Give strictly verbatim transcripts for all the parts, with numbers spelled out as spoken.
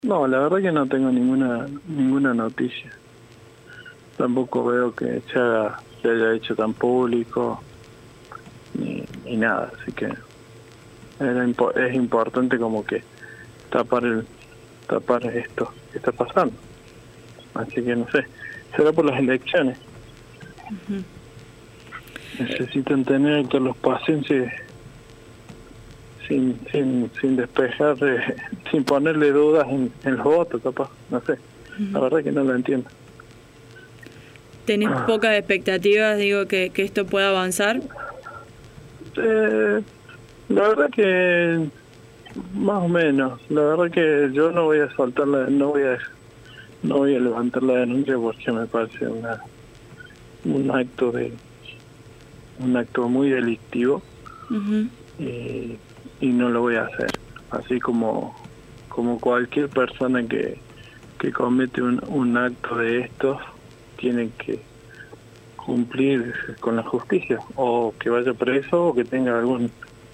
No, la verdad que no tengo ninguna ninguna noticia. Tampoco veo que se, haga, se haya hecho tan público ni, ni nada, así que era impo es importante como que tapar el tapar esto que está pasando. Así que no sé, será por las elecciones. Uh-huh. Necesitan tener que los pacientes sin sin sin despejar, eh, sin ponerle dudas en, en los votos, capaz, no sé. Uh-huh. La verdad que no lo entiendo. ¿Tenés ah. pocas expectativas, digo, que, que esto pueda avanzar? Eh, la verdad que más o menos. La verdad que yo no voy a soltar la, no voy a no voy a levantar la denuncia porque me parece una un acto de un acto muy delictivo. Uh-huh. y, y no lo voy a hacer. Así como como cualquier persona que que comete un, un acto de estos tiene que cumplir con la justicia, o que vaya preso o que tenga algún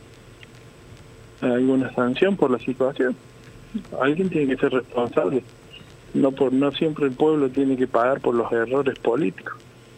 alguna sanción por la situación. Alguien tiene que ser responsable. No por no siempre el pueblo tiene que pagar por los errores políticos.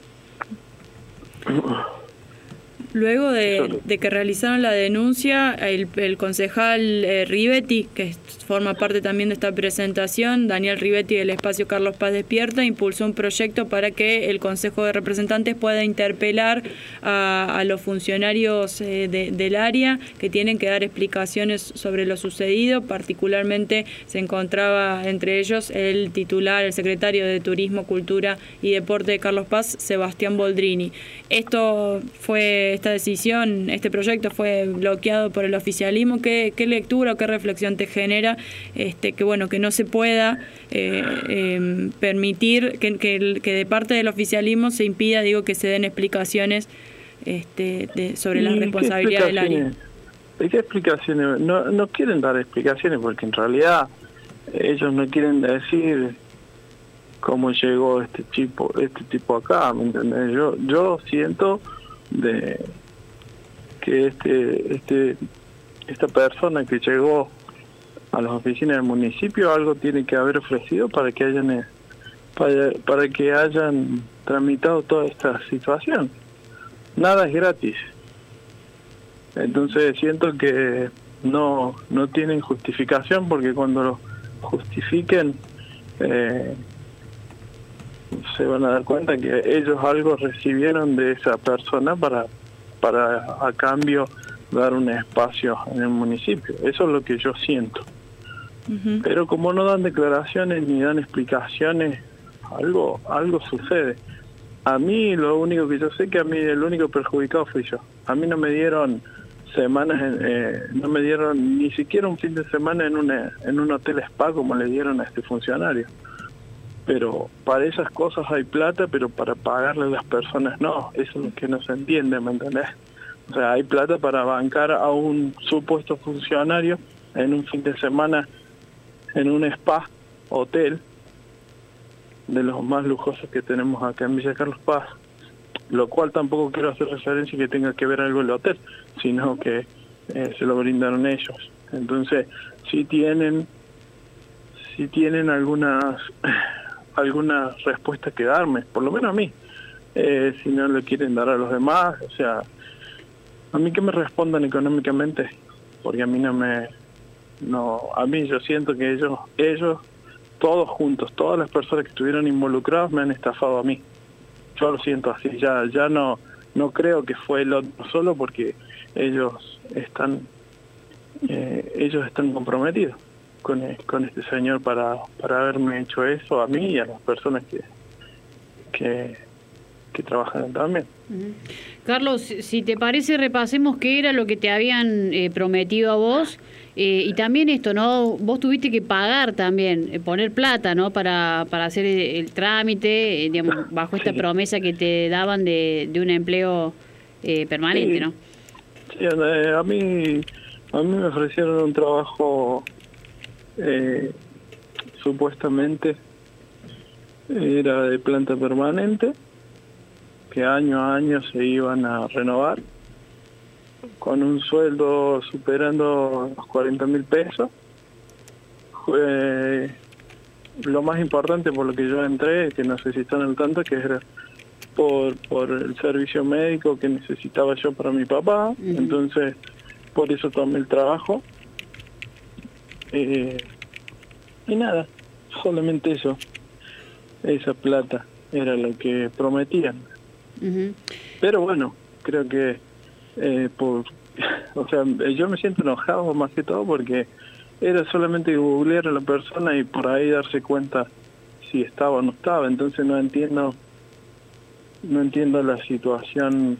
Luego de, de que realizaron la denuncia, el, el concejal eh, Rivetti, que forma parte también de esta presentación, Daniel Rivetti del espacio Carlos Paz Despierta, impulsó un proyecto para que el Consejo de Representantes pueda interpelar a, a los funcionarios eh, de, del área que tienen que dar explicaciones sobre lo sucedido. Particularmente se encontraba entre ellos el titular, el secretario de Turismo, Cultura y Deporte de Carlos Paz, Sebastián Boldrini. Esto fue... Esta decisión, este proyecto fue bloqueado por el oficialismo. ¿Qué, qué lectura o qué reflexión te genera este, que bueno que no se pueda eh, eh, permitir que, que, que de parte del oficialismo se impida, digo, que se den explicaciones este, de, sobre la responsabilidad del área? ¿Y qué explicaciones? No, no quieren dar explicaciones porque en realidad ellos no quieren decir cómo llegó este tipo, este tipo acá, ¿me entendés? Yo, yo siento de que este este esta persona que llegó a las oficinas del municipio algo tiene que haber ofrecido para que hayan para, para que hayan tramitado toda esta situación. Nada es gratis. Entonces siento que no no tienen justificación, porque cuando lo justifiquen eh, se van a dar cuenta que ellos algo recibieron de esa persona para para a cambio dar un espacio en el municipio. Eso es lo que yo siento. Uh-huh. Pero como no dan declaraciones ni dan explicaciones, algo algo sucede. A mí lo único que yo sé que a mí el único perjudicado fui yo. A mí no me dieron semanas, en, eh, no me dieron ni siquiera un fin de semana en una en un hotel spa como le dieron a este funcionario. Pero para esas cosas hay plata, pero para pagarle a las personas no. Eso es lo que no se entiende, ¿me entendés? O sea, hay plata para bancar a un supuesto funcionario en un fin de semana en un spa, hotel, de los más lujosos que tenemos acá en Villa Carlos Paz, lo cual tampoco quiero hacer referencia que tenga que ver algo el hotel, sino que eh, se lo brindaron ellos. Entonces, si tienen, si tienen algunas... algunas respuestas que darme, por lo menos a mí, eh, si no le quieren dar a los demás, o sea, a mí que me respondan económicamente, porque a mí no me, no, a mí yo siento que ellos, ellos, todos juntos, todas las personas que estuvieron involucradas me han estafado a mí, yo lo siento así, ya, ya no, no creo que fue el otro solo, porque ellos están, eh, ellos están comprometidos con, con este señor para para haberme hecho eso a mí y a las personas que que, que trabajan también. Uh-huh. Carlos, si te parece, repasemos qué era lo que te habían eh, prometido a vos eh, y también esto, ¿no? Vos tuviste que pagar también, eh, poner plata, ¿no? Para para hacer el, el trámite, eh, digamos, bajo esta sí. promesa que te daban de, de un empleo eh, permanente, sí. ¿no? Sí, a mí a mí me ofrecieron un trabajo. Eh, supuestamente era de planta permanente, que año a año se iban a renovar, con un sueldo superando los cuarenta mil pesos, eh, lo más importante por lo que yo entré, que no sé si están al tanto, que era por, por el servicio médico que necesitaba yo para mi papá, uh-huh. Entonces por eso tomé el trabajo. Eh, y nada, solamente eso, esa plata era lo que prometían. Uh-huh. Pero bueno, creo que eh, por, o sea, yo me siento enojado más que todo porque era solamente googlear a la persona y por ahí darse cuenta si estaba o no estaba. Entonces no entiendo, no entiendo la situación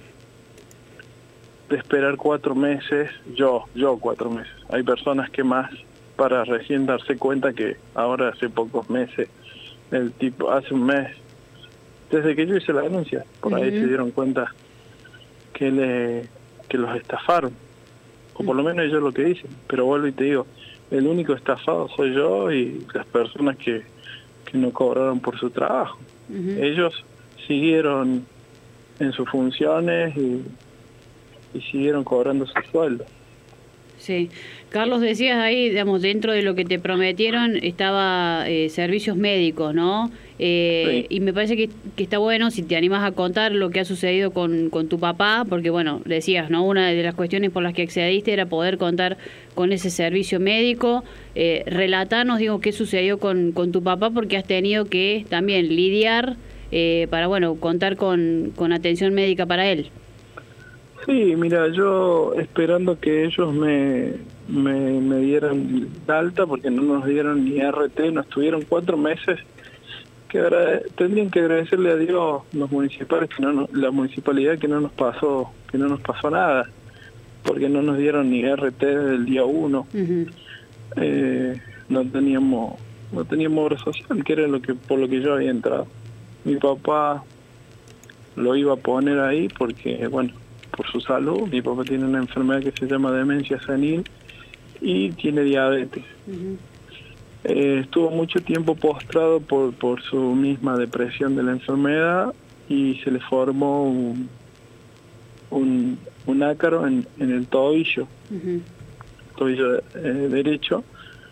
de esperar cuatro meses, yo, yo cuatro meses. Hay personas que más, para recién darse cuenta que ahora hace pocos meses, el tipo, hace un mes, desde que yo hice la denuncia, por uh-huh. ahí se dieron cuenta que le que los estafaron, o por lo menos ellos lo que dicen. Pero vuelvo y te digo, el único estafado soy yo y las personas que, que no cobraron por su trabajo. Uh-huh. Ellos siguieron en sus funciones y, y siguieron cobrando su sueldo. Sí. Carlos, decías ahí, digamos, dentro de lo que te prometieron estaba eh, servicios médicos, ¿no? Eh, sí. Y me parece que, que está bueno si te animas a contar lo que ha sucedido con, con tu papá, porque, bueno, decías, ¿no? Una de las cuestiones por las que accediste era poder contar con ese servicio médico. Eh, relatanos, digo, qué sucedió con, con tu papá, porque has tenido que también lidiar eh, para, bueno, contar con, con atención médica para él. Sí, mira, yo esperando que ellos me, me, me dieran de alta, porque no nos dieron ni R T, nos tuvieron cuatro meses, que agrade- tendrían que agradecerle a Dios los municipales, que no nos, la municipalidad que no nos pasó, que no nos pasó nada, porque no nos dieron ni R T desde el día uno. Uh-huh. Eh, no teníamos, no teníamos obra social, que era lo que por lo que yo había entrado. Mi papá lo iba a poner ahí porque, bueno, por su salud. Mi papá tiene una enfermedad que se llama demencia senil y tiene diabetes. Uh-huh. Eh, estuvo mucho tiempo postrado por, por su misma depresión de la enfermedad y se le formó un, un, un ácaro en, en el tobillo, uh-huh. tobillo eh, derecho.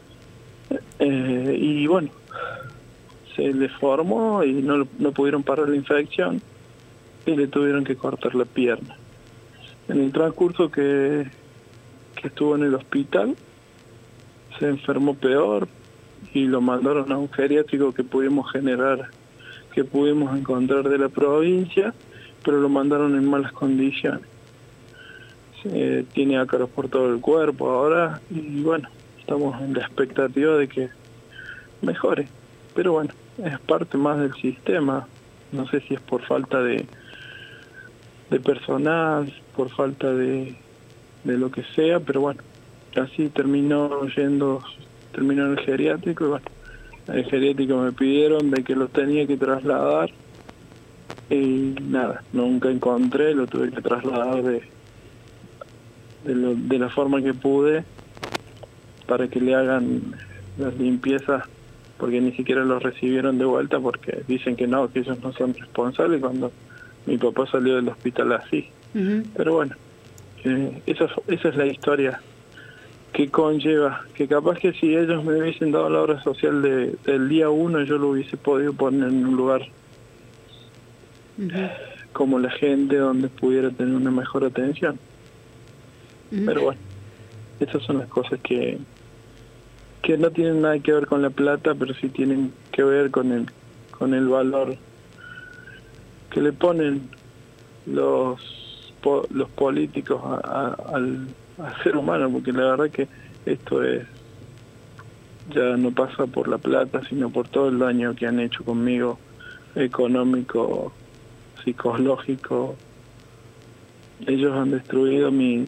Eh, y bueno, se le formó y no, no pudieron parar la infección y le tuvieron que cortar la pierna. En el transcurso que, que estuvo en el hospital, se enfermó peor y lo mandaron a un geriátrico que pudimos generar, que pudimos encontrar de la provincia, pero lo mandaron en malas condiciones. Eh, tiene ácaros por todo el cuerpo ahora y bueno, estamos en la expectativa de que mejore. Pero bueno, es parte más del sistema. No sé si es por falta de de personal, por falta de, de lo que sea, pero bueno, así terminó yendo, terminó en el geriátrico y bueno, en el geriátrico me pidieron de que lo tenía que trasladar y nada, nunca encontré, lo tuve que trasladar de, de, lo, de la forma que pude para que le hagan las limpiezas, porque ni siquiera lo recibieron de vuelta porque dicen que no, que ellos no son responsables cuando mi papá salió del hospital así. Uh-huh. Pero bueno, eh, esa, esa es la historia que conlleva, que capaz que si ellos me hubiesen dado la obra social de, del día uno, yo lo hubiese podido poner en un lugar uh-huh. como la gente, donde pudiera tener una mejor atención. Uh-huh. Pero bueno, esas son las cosas que, que no tienen nada que ver con la plata, pero sí tienen que ver con el, con el valor que le ponen los po, los políticos a, a, al, al ser humano, porque la verdad que esto es ya no pasa por la plata, sino por todo el daño que han hecho conmigo, económico, psicológico. Ellos han destruido mi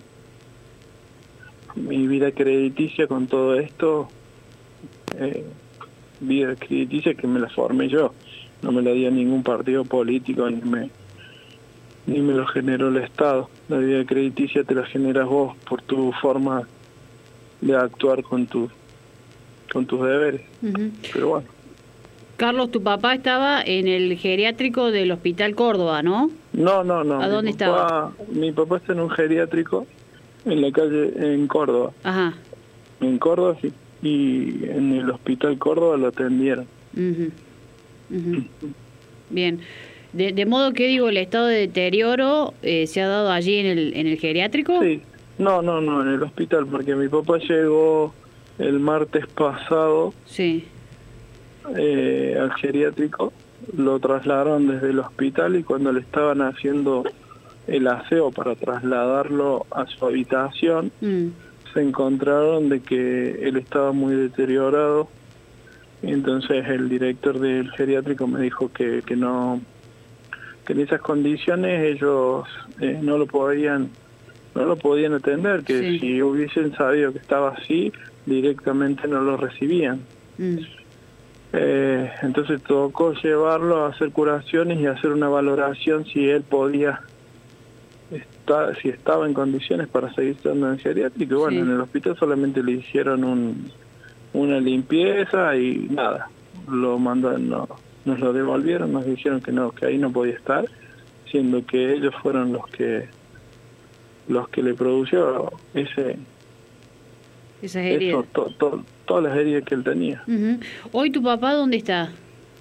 mi vida crediticia con todo esto, eh, vida crediticia que me la formé yo. No me la dio ningún partido político, ni me ni me lo generó el Estado. La vida crediticia te la generas vos por tu forma de actuar con tu, con tus deberes. Uh-huh. Pero bueno. Carlos, tu papá estaba en el geriátrico del Hospital Córdoba, ¿no? No, no, no. ¿A dónde mi papá, estaba? Mi papá está en un geriátrico en la calle, en Córdoba. Ajá. En Córdoba, sí. y en el Hospital Córdoba lo atendieron. Uh-huh. Uh-huh. Bien. De, de modo que, digo, el estado de deterioro eh, se ha dado allí en el, en el geriátrico. Sí, no, no, no, en el hospital, porque mi papá llegó el martes pasado sí. eh, al geriátrico, lo trasladaron desde el hospital y cuando le estaban haciendo el aseo para trasladarlo a su habitación, mm. se encontraron de que él estaba muy deteriorado. Entonces el director del geriátrico me dijo que, que no, que en esas condiciones ellos eh, no lo podían no lo podían atender, que sí. si hubiesen sabido que estaba así, directamente no lo recibían. Mm. Eh, entonces tocó llevarlo a hacer curaciones y hacer una valoración si él podía estar, si estaba en condiciones para seguir estando en el geriátrico. Y bueno, sí. en el hospital solamente le hicieron un, una limpieza y nada, lo mandaron, no, nos lo devolvieron, nos dijeron que no, que ahí no podía estar, siendo que ellos fueron los que los que le produjo ese esas heridas, eso, to, to, todas las heridas que él tenía. Uh-huh. Hoy tu papá, ¿dónde está?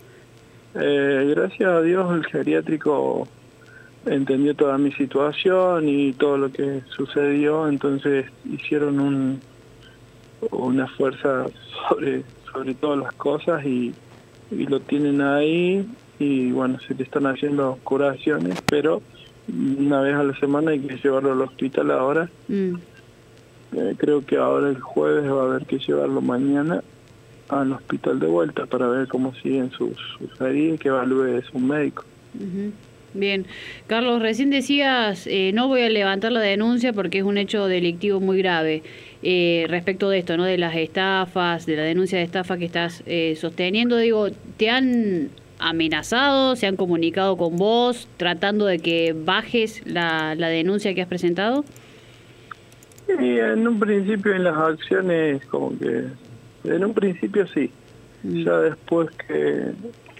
Eh, gracias a Dios el geriátrico entendió toda mi situación y todo lo que sucedió, entonces hicieron un una fuerza sobre sobre todas las cosas y, y lo tienen ahí y bueno, se le están haciendo curaciones, pero una vez a la semana hay que llevarlo al hospital ahora. Mm. Eh, creo que ahora el jueves va a haber que llevarlo mañana al hospital de vuelta para ver cómo siguen sus, sus heridas, que evalúe su médico. Uh-huh. Bien. Carlos, recién decías, eh, no voy a levantar la denuncia porque es un hecho delictivo muy grave. Eh, respecto de esto, ¿no? De las estafas, de la denuncia de estafa que estás eh, sosteniendo, digo, ¿te han amenazado, se han comunicado con vos tratando de que bajes la, la denuncia que has presentado? Y en un principio en las acciones como que en un principio sí, mm. ya después que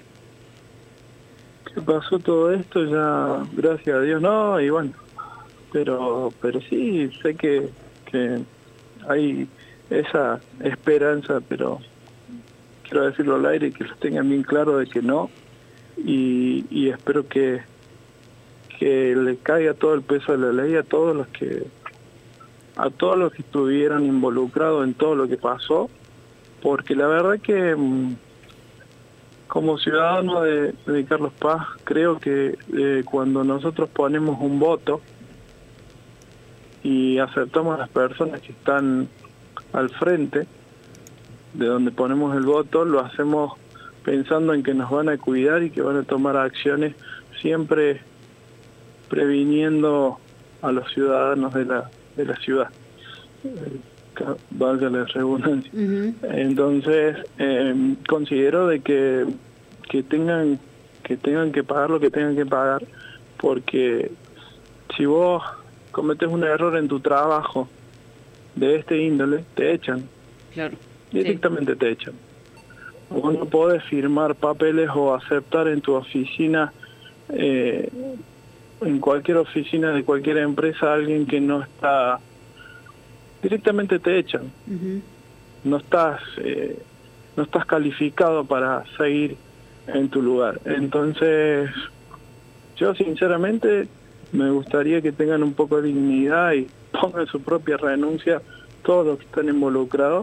que pasó todo esto ya gracias a Dios no, y bueno, pero pero sí sé que que hay esa esperanza, pero quiero decirlo al aire y que lo tengan bien claro de que no, y, y espero que que le caiga todo el peso de la ley a todos los que a todos los que estuvieran involucrados en todo lo que pasó, porque la verdad que como ciudadano de, de Carlos Paz creo que eh, cuando nosotros ponemos un voto y aceptamos a las personas que están al frente de donde ponemos el voto, lo hacemos pensando en que nos van a cuidar y que van a tomar acciones siempre previniendo a los ciudadanos de la de la ciudad, eh, valga la redundancia. Uh-huh. Entonces eh, considero de que que tengan que tengan que pagar lo que tengan que pagar, porque si vos cometes un error en tu trabajo de este índole, te echan. Claro. Directamente sí. te echan. Vos no podés firmar papeles o aceptar en tu oficina, eh, en cualquier oficina de cualquier empresa, a alguien que no está, directamente te echan. Uh-huh. No estás, eh, no estás calificado para seguir en tu lugar. Entonces, yo sinceramente me gustaría que tengan un poco de dignidad y pongan su propia renuncia todos los que están involucrados.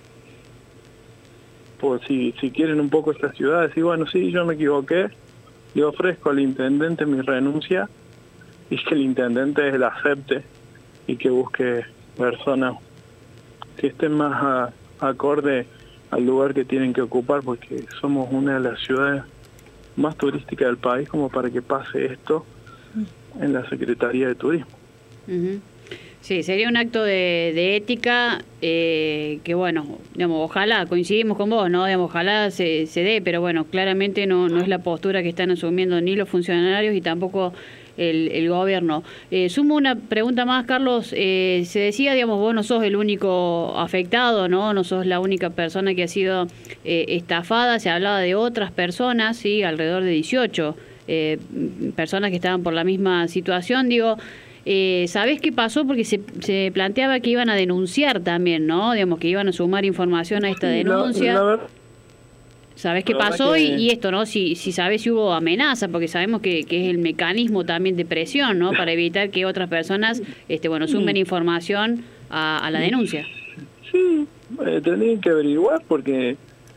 Pues si, si quieren un poco esta ciudad, decir, bueno, sí, yo me equivoqué, le ofrezco al intendente mi renuncia y que el intendente la acepte y que busque personas que estén más a, acorde al lugar que tienen que ocupar, porque somos una de las ciudades más turísticas del país como para que pase esto en la Secretaría de Turismo. Uh-huh. Sí, sería un acto de, de ética eh, que, bueno, digamos, ojalá, coincidimos con vos, ¿no? Digamos, ojalá se, se dé, pero bueno, claramente no, no es la postura que están asumiendo ni los funcionarios y tampoco el, el gobierno. Eh, sumo una pregunta más, Carlos. Eh, se decía, digamos, vos no sos el único afectado, ¿no? No sos la única persona que ha sido eh, estafada. Se hablaba de otras personas, ¿sí? Alrededor de dieciocho eh, personas que estaban por la misma situación. Digo, Eh, ¿Sabés qué pasó? Porque se, se planteaba que iban a denunciar también, ¿no? Digamos, que iban a sumar información a esta Sí, denuncia. La, la ver... ¿Sabés qué la pasó? que... Y, y esto, ¿no? Si, si sabés si hubo amenaza, porque sabemos que, que es el mecanismo también de presión, ¿no? Para evitar que otras personas, este, bueno, sumen información a, a la denuncia. Sí, eh, tendrían que averiguar porque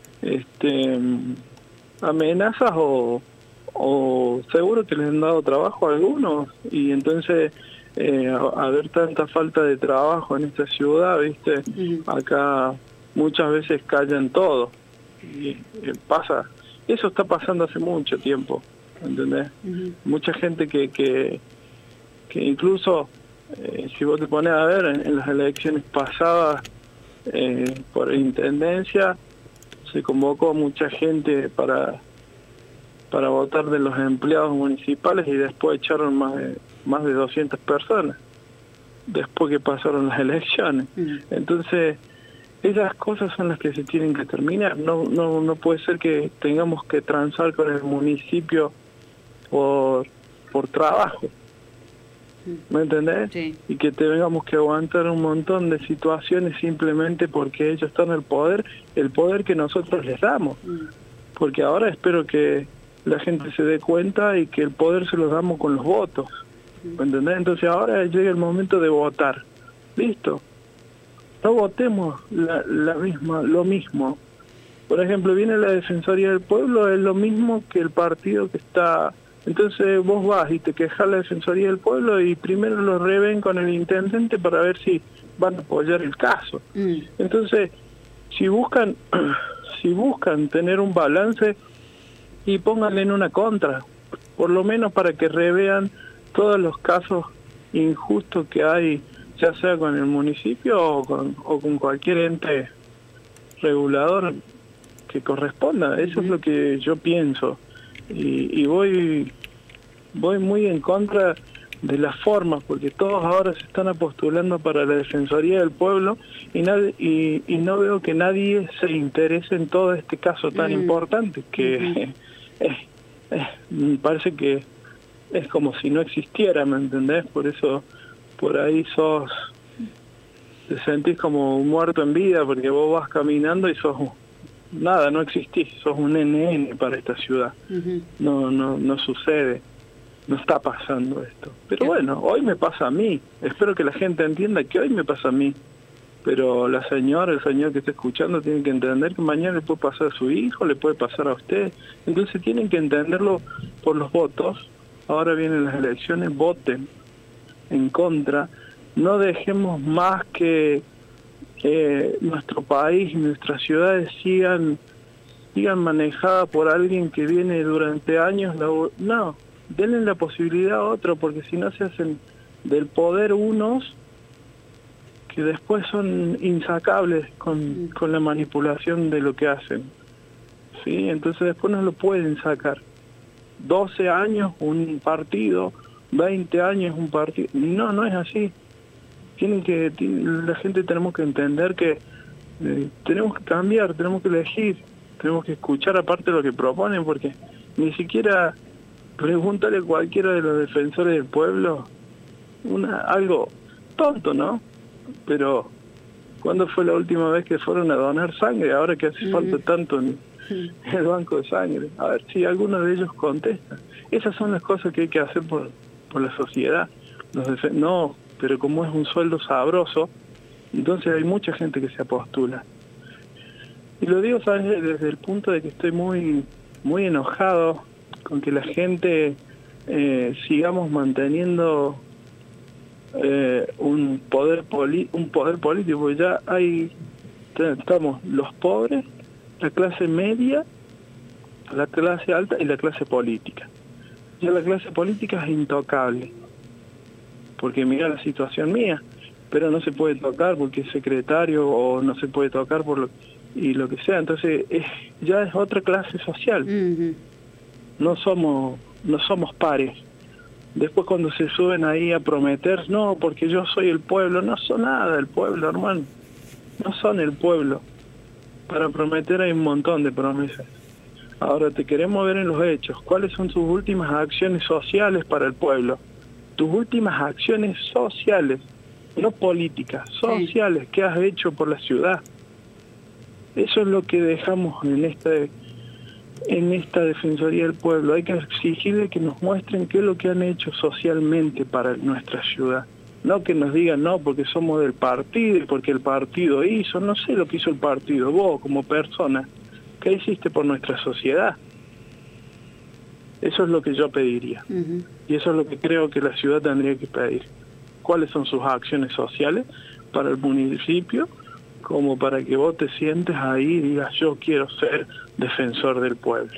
este amenazas o, o seguro que les han dado trabajo a algunos y entonces eh, haber tanta falta de trabajo en esta ciudad, viste, uh-huh. Acá muchas veces callan todo y eh, pasa, eso está pasando hace mucho tiempo, ¿entendés? Uh-huh. Mucha gente que que, que incluso eh, si vos te pones a ver en, en las elecciones pasadas eh, por intendencia se convocó mucha gente para para votar de los empleados municipales y después echaron más de más de doscientas personas después que pasaron las elecciones. Mm. Entonces esas cosas son las que se tienen que terminar. No no no puede ser que tengamos que transar con el municipio por por trabajo, ¿me entendés? Sí. Y que tengamos que aguantar un montón de situaciones simplemente porque ellos están en el poder, el poder que nosotros les damos. Mm. Porque ahora espero que la gente se dé cuenta y que el poder se lo damos con los votos, ¿me entendés? Entonces ahora llega el momento de votar. Listo. No votemos la, la misma, lo mismo. Por ejemplo, viene la Defensoría del Pueblo, es lo mismo que el partido que está... Entonces vos vas y te quejas la Defensoría del Pueblo y primero lo reven con el intendente para ver si van a apoyar el caso. Mm. Entonces, si buscan si buscan tener un balance y pónganle en una contra, por lo menos para que revean todos los casos injustos que hay, ya sea con el municipio o con, o con cualquier ente regulador que corresponda. Eso mm. es lo que yo pienso. Y, y voy voy muy en contra de las formas, porque todos ahora se están apostulando para la Defensoría del Pueblo y, nadie, y, y no veo que nadie se interese en todo este caso tan mm. importante, que mm. es, es, me parece que es como si no existiera, ¿me entendés? Por eso por ahí sos, te sentís como un muerto en vida, porque vos vas caminando y sos... nada, no existís, sos un N N para esta ciudad. Uh-huh. No, no, no sucede, no está pasando esto. Pero bueno, hoy me pasa a mí. Espero que la gente entienda que hoy me pasa a mí. Pero la señora, el señor que está escuchando tiene que entender que mañana le puede pasar a su hijo, le puede pasar a usted. Entonces tienen que entenderlo por los votos. Ahora vienen las elecciones, voten en contra. No dejemos más que Eh, nuestro país y nuestras ciudades sigan sigan manejadas por alguien que viene durante años. No, denle la posibilidad a otro, porque si no se hacen del poder unos que después son insacables con, con la manipulación de lo que hacen. ¿Sí? Entonces después no lo pueden sacar. doce años un partido, veinte años un partido. No, no es así. Tienen que tienen, la gente tenemos que entender que eh, tenemos que cambiar, tenemos que elegir, tenemos que escuchar aparte lo que proponen, porque ni siquiera pregúntale a cualquiera de los defensores del pueblo una algo tonto, ¿no? Pero ¿cuándo fue la última vez que fueron a donar sangre? Ahora que hace mm. falta tanto en, en el banco de sangre. A ver si alguno de ellos contesta. Esas son las cosas que hay que hacer por, por la sociedad. Los defen- no pero como es un sueldo sabroso, entonces hay mucha gente que se apostula. Y lo digo, ¿sabes?, desde el punto de que estoy muy muy enojado con que la gente eh, sigamos manteniendo eh, un poder poli- un poder político. Ya hay, estamos los pobres, la clase media, la clase alta y la clase política. Ya la clase política es intocable, porque mira la situación mía, pero no se puede tocar porque es secretario, o no se puede tocar por lo y lo que sea. Entonces es, ya es otra clase social. Uh-huh. No somos no somos pares. Después cuando se suben ahí a prometer, no, porque yo soy el pueblo, no son nada el pueblo, hermano. No son el pueblo. Para prometer hay un montón de promesas. Ahora te queremos ver en los hechos. ¿Cuáles son sus últimas acciones sociales para el pueblo? tus últimas acciones sociales, no políticas, sociales, sí, que has hecho por la ciudad. Eso es lo que dejamos en esta, en esta Defensoría del Pueblo. Hay que exigirle que nos muestren qué es lo que han hecho socialmente para nuestra ciudad. No que nos digan, no, porque somos del partido y porque el partido hizo. No sé lo que hizo el partido. Vos, como persona, ¿qué hiciste por nuestra sociedad? Eso es lo que yo pediría. Uh-huh. Y eso es lo que creo que la ciudad tendría que pedir. ¿Cuáles son sus acciones sociales para el municipio? Como para que vos te sientes ahí y digas, yo quiero ser defensor del pueblo.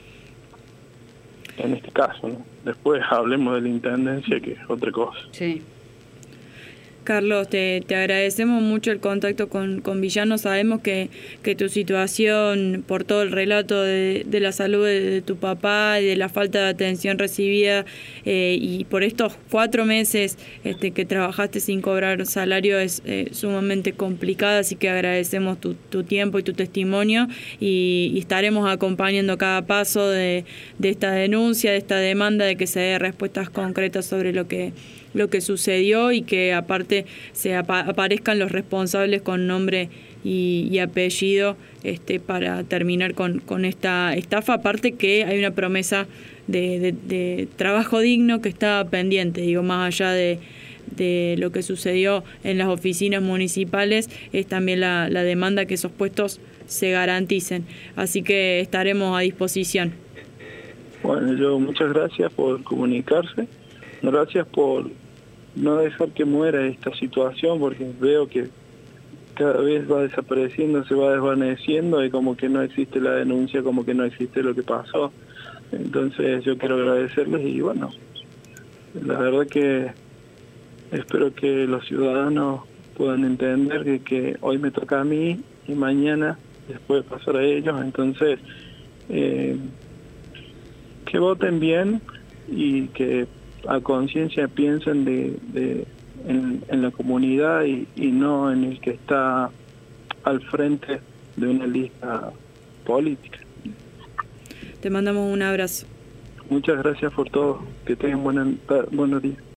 En este caso, ¿no? Después hablemos de la intendencia, que es otra cosa. Sí. Carlos, te, te agradecemos mucho el contacto con, con Villano. Sabemos que, que tu situación, por todo el relato de, de la salud de, de tu papá y de la falta de atención recibida, eh, y por estos cuatro meses este, que trabajaste sin cobrar salario, es eh, sumamente complicada, así que agradecemos tu, tu tiempo y tu testimonio, y, y estaremos acompañando cada paso de, de esta denuncia, de esta demanda, de que se dé respuestas concretas sobre lo que lo que sucedió, y que aparte se apa aparezcan los responsables con nombre y, y apellido este, para terminar con, con esta estafa. Aparte que hay una promesa de, de, de trabajo digno que está pendiente, digo, más allá de, de lo que sucedió en las oficinas municipales, es también la, la demanda que esos puestos se garanticen. Así que estaremos a disposición. Bueno, yo muchas gracias por comunicarse. Gracias por no dejar que muera esta situación, porque veo que cada vez va desapareciendo, se va desvaneciendo, y como que no existe la denuncia, como que no existe lo que pasó. Entonces yo quiero agradecerles, y bueno, la verdad que espero que los ciudadanos puedan entender que, que hoy me toca a mí y mañana les puede pasar a ellos. Entonces eh, que voten bien y que a conciencia piensen de, de en, en la comunidad y, y no en el que está al frente de una lista política. Te mandamos un abrazo. Muchas gracias por todo. Que tengan buena, buenos días.